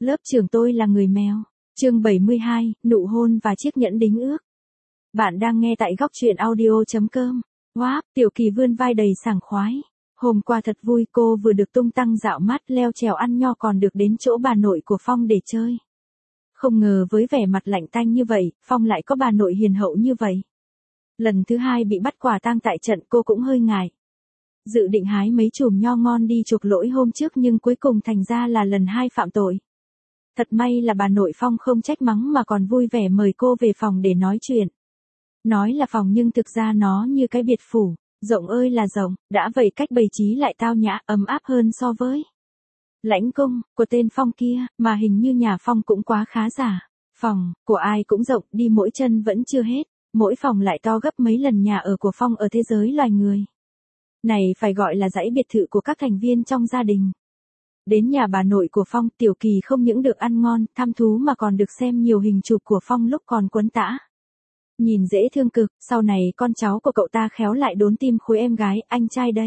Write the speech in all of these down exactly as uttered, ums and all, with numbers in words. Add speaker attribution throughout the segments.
Speaker 1: Lớp trưởng tôi là người mèo. Chương bảy mươi hai, nụ hôn và chiếc nhẫn đính ước. Bạn đang nghe tại góc truyện audio chấm com. Wow, Tiểu Kỳ vươn vai đầy sảng khoái. Hôm qua thật vui, cô vừa được tung tăng dạo mát leo trèo ăn nho còn được đến chỗ bà nội của Phong để chơi. Không ngờ với vẻ mặt lạnh tanh như vậy, Phong lại có bà nội hiền hậu như vậy. Lần thứ hai bị bắt quả tang tại trận cô cũng hơi ngại. Dự định hái mấy chùm nho ngon đi chuộc lỗi hôm trước nhưng cuối cùng thành ra là lần hai phạm tội. Thật may là bà nội Phong không trách mắng mà còn vui vẻ mời cô về phòng để nói chuyện. Nói là phòng nhưng thực ra nó như cái biệt phủ, rộng ơi là rộng, đã vậy cách bày trí lại tao nhã, ấm áp hơn so với lãnh cung của tên Phong kia, mà hình như nhà Phong cũng quá khá giả. Phòng của ai cũng rộng, đi mỗi chân vẫn chưa hết, mỗi phòng lại to gấp mấy lần nhà ở của Phong ở thế giới loài người. Này phải gọi là dãy biệt thự của các thành viên trong gia đình. Đến nhà bà nội của Phong, Tiểu Kỳ không những được ăn ngon, thăm thú mà còn được xem nhiều hình chụp của Phong lúc còn quấn tã. Nhìn dễ thương cực, sau này con cháu của cậu ta khéo lại đốn tim khối em gái, anh trai đây.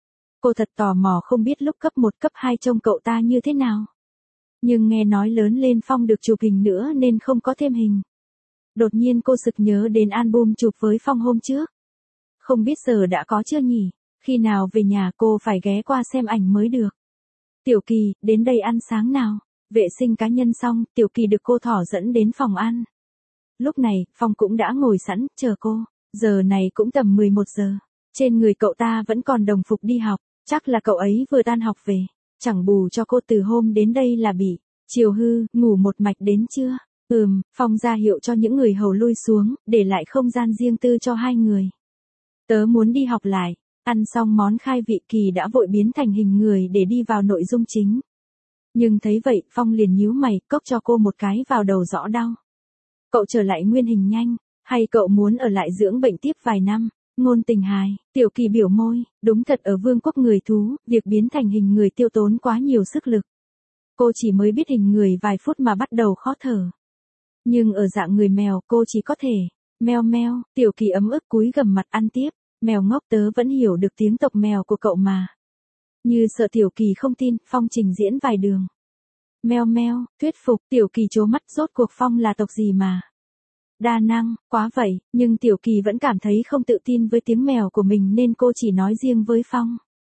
Speaker 1: Cô thật tò mò không biết lúc cấp một cấp hai trông cậu ta như thế nào. Nhưng nghe nói lớn lên Phong được chụp hình nữa nên không có thêm hình. Đột nhiên cô sực nhớ đến album chụp với Phong hôm trước. Không biết giờ đã có chưa nhỉ, khi nào về nhà cô phải ghé qua xem ảnh mới được. Tiểu Kỳ, đến đây ăn sáng nào. Vệ sinh cá nhân xong, Tiểu Kỳ được cô thỏ dẫn đến phòng ăn. Lúc này, Phong cũng đã ngồi sẵn, chờ cô. Giờ này cũng tầm mười một giờ. Trên người cậu ta vẫn còn đồng phục đi học, chắc là cậu ấy vừa tan học về. Chẳng bù cho cô từ hôm đến đây là bị chiều hư, ngủ một mạch đến trưa. Ừm, Phong ra hiệu cho những người hầu lui xuống, để lại không gian riêng tư cho hai người. Tớ muốn đi học lại. Ăn xong món khai vị, Kỳ đã vội biến thành hình người để đi vào nội dung chính. Nhưng thấy vậy, Phong liền nhíu mày, cốc cho cô một cái vào đầu rõ đau. Cậu trở lại nguyên hình nhanh, hay cậu muốn ở lại dưỡng bệnh tiếp vài năm? Ngôn tình hài, Tiểu Kỳ biểu môi, đúng thật ở vương quốc người thú, việc biến thành hình người tiêu tốn quá nhiều sức lực. Cô chỉ mới biết hình người vài phút mà bắt đầu khó thở. Nhưng ở dạng người mèo cô chỉ có thể, meo meo, Tiểu Kỳ ấm ức cúi gằm mặt ăn tiếp. Mèo ngốc, tớ vẫn hiểu được tiếng tộc mèo của cậu mà. Như sợ Tiểu Kỳ không tin, Phong trình diễn vài đường. Meo meo, thuyết phục, Tiểu Kỳ trố mắt, rốt cuộc Phong là tộc gì mà đa năng quá vậy, nhưng Tiểu Kỳ vẫn cảm thấy không tự tin với tiếng mèo của mình nên cô chỉ nói riêng với Phong.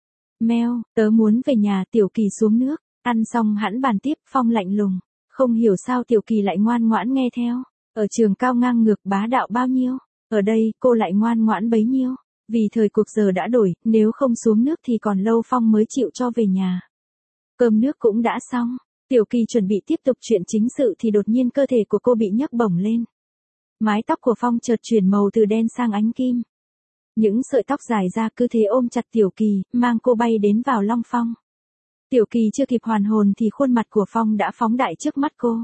Speaker 1: Meo, tớ muốn về nhà. Tiểu Kỳ xuống nước, ăn xong hẵn bàn tiếp. Phong lạnh lùng, không hiểu sao Tiểu Kỳ lại ngoan ngoãn nghe theo. Ở trường cao ngang ngược bá đạo bao nhiêu, ở đây cô lại ngoan ngoãn bấy nhiêu. Vì thời cuộc giờ đã đổi, nếu không xuống nước thì còn lâu Phong mới chịu cho về nhà. Cơm nước cũng đã xong, Tiểu Kỳ chuẩn bị tiếp tục chuyện chính sự thì đột nhiên cơ thể của cô bị nhấc bổng lên. Mái tóc của Phong chợt chuyển màu từ đen sang ánh kim. Những sợi tóc dài ra cứ thế ôm chặt Tiểu Kỳ, mang cô bay đến vào long phong. Tiểu Kỳ chưa kịp hoàn hồn thì khuôn mặt của Phong đã phóng đại trước mắt cô.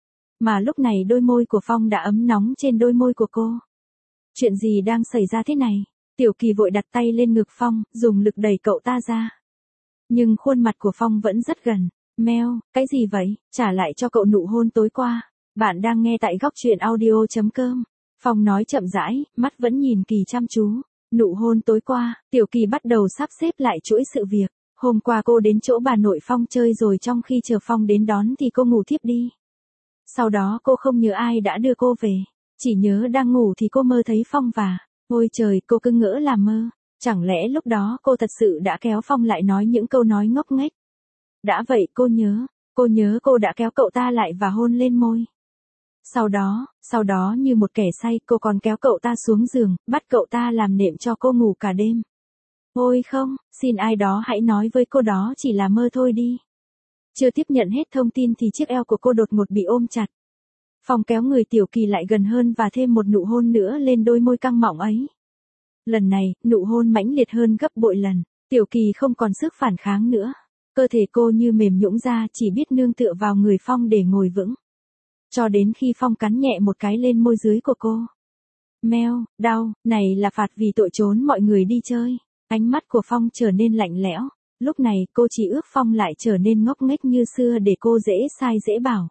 Speaker 1: Mà lúc này đôi môi của Phong đã ấm nóng trên đôi môi của cô. Chuyện gì đang xảy ra thế này? Tiểu Kỳ vội đặt tay lên ngực Phong, dùng lực đẩy cậu ta ra. Nhưng khuôn mặt của Phong vẫn rất gần. Meo, cái gì vậy? Trả lại cho cậu nụ hôn tối qua. Bạn đang nghe tại góc truyện audio chấm com. Phong nói chậm rãi, mắt vẫn nhìn Kỳ chăm chú. Nụ hôn tối qua, Tiểu Kỳ bắt đầu sắp xếp lại chuỗi sự việc. Hôm qua cô đến chỗ bà nội Phong chơi rồi trong khi chờ Phong đến đón thì cô ngủ thiếp đi. Sau đó cô không nhớ ai đã đưa cô về. Chỉ nhớ đang ngủ thì cô mơ thấy Phong và... Ôi trời, cô cứ ngỡ là mơ. Chẳng lẽ lúc đó cô thật sự đã kéo Phong lại nói những câu nói ngốc nghếch. Đã vậy cô nhớ, cô nhớ cô đã kéo cậu ta lại và hôn lên môi. Sau đó, sau đó như một kẻ say cô còn kéo cậu ta xuống giường, bắt cậu ta làm nệm cho cô ngủ cả đêm. Ôi không, xin ai đó hãy nói với cô đó chỉ là mơ thôi đi. Chưa tiếp nhận hết thông tin thì chiếc eo của cô đột ngột bị ôm chặt. Phong kéo người Tiểu Kỳ lại gần hơn và thêm một nụ hôn nữa lên đôi môi căng mọng ấy. Lần này, nụ hôn mãnh liệt hơn gấp bội lần. Tiểu Kỳ không còn sức phản kháng nữa. Cơ thể cô như mềm nhũn ra, chỉ biết nương tựa vào người Phong để ngồi vững. Cho đến khi Phong cắn nhẹ một cái lên môi dưới của cô. Meo, đau, này là phạt vì tội trốn mọi người đi chơi. Ánh mắt của Phong trở nên lạnh lẽo. Lúc này cô chỉ ước Phong lại trở nên ngốc nghếch như xưa để cô dễ sai dễ bảo.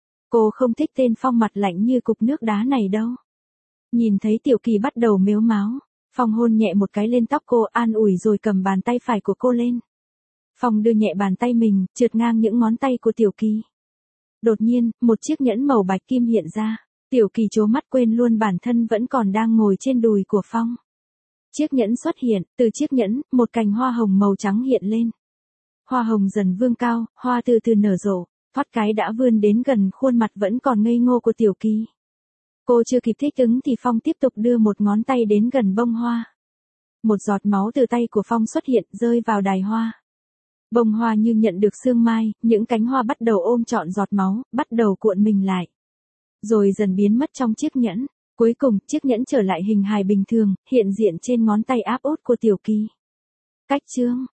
Speaker 1: Cô không thích tên Phong mặt lạnh như cục nước đá này đâu. Nhìn thấy Tiểu Kỳ bắt đầu mếu máo, Phong hôn nhẹ một cái lên tóc cô, an ủi rồi cầm bàn tay phải của cô lên. Phong đưa nhẹ bàn tay mình, trượt ngang những ngón tay của Tiểu Kỳ. Đột nhiên, một chiếc nhẫn màu bạch kim hiện ra. Tiểu Kỳ trố mắt quên luôn bản thân vẫn còn đang ngồi trên đùi của Phong. Chiếc nhẫn xuất hiện, từ chiếc nhẫn, một cành hoa hồng màu trắng hiện lên. Hoa hồng dần vươn cao, hoa từ từ nở rộ, thoát cái đã vươn đến gần khuôn mặt vẫn còn ngây ngô của Tiểu Kỳ. Cô chưa kịp thích ứng thì Phong tiếp tục đưa một ngón tay đến gần bông hoa. Một giọt máu từ tay của Phong xuất hiện rơi vào đài hoa. Bông hoa như nhận được sương mai, những cánh hoa bắt đầu ôm trọn giọt máu, bắt đầu cuộn mình lại. Rồi dần biến mất trong chiếc nhẫn. Cuối cùng, chiếc nhẫn trở lại hình hài bình thường, hiện diện trên ngón tay áp út của Tiểu Kỳ. Cách chương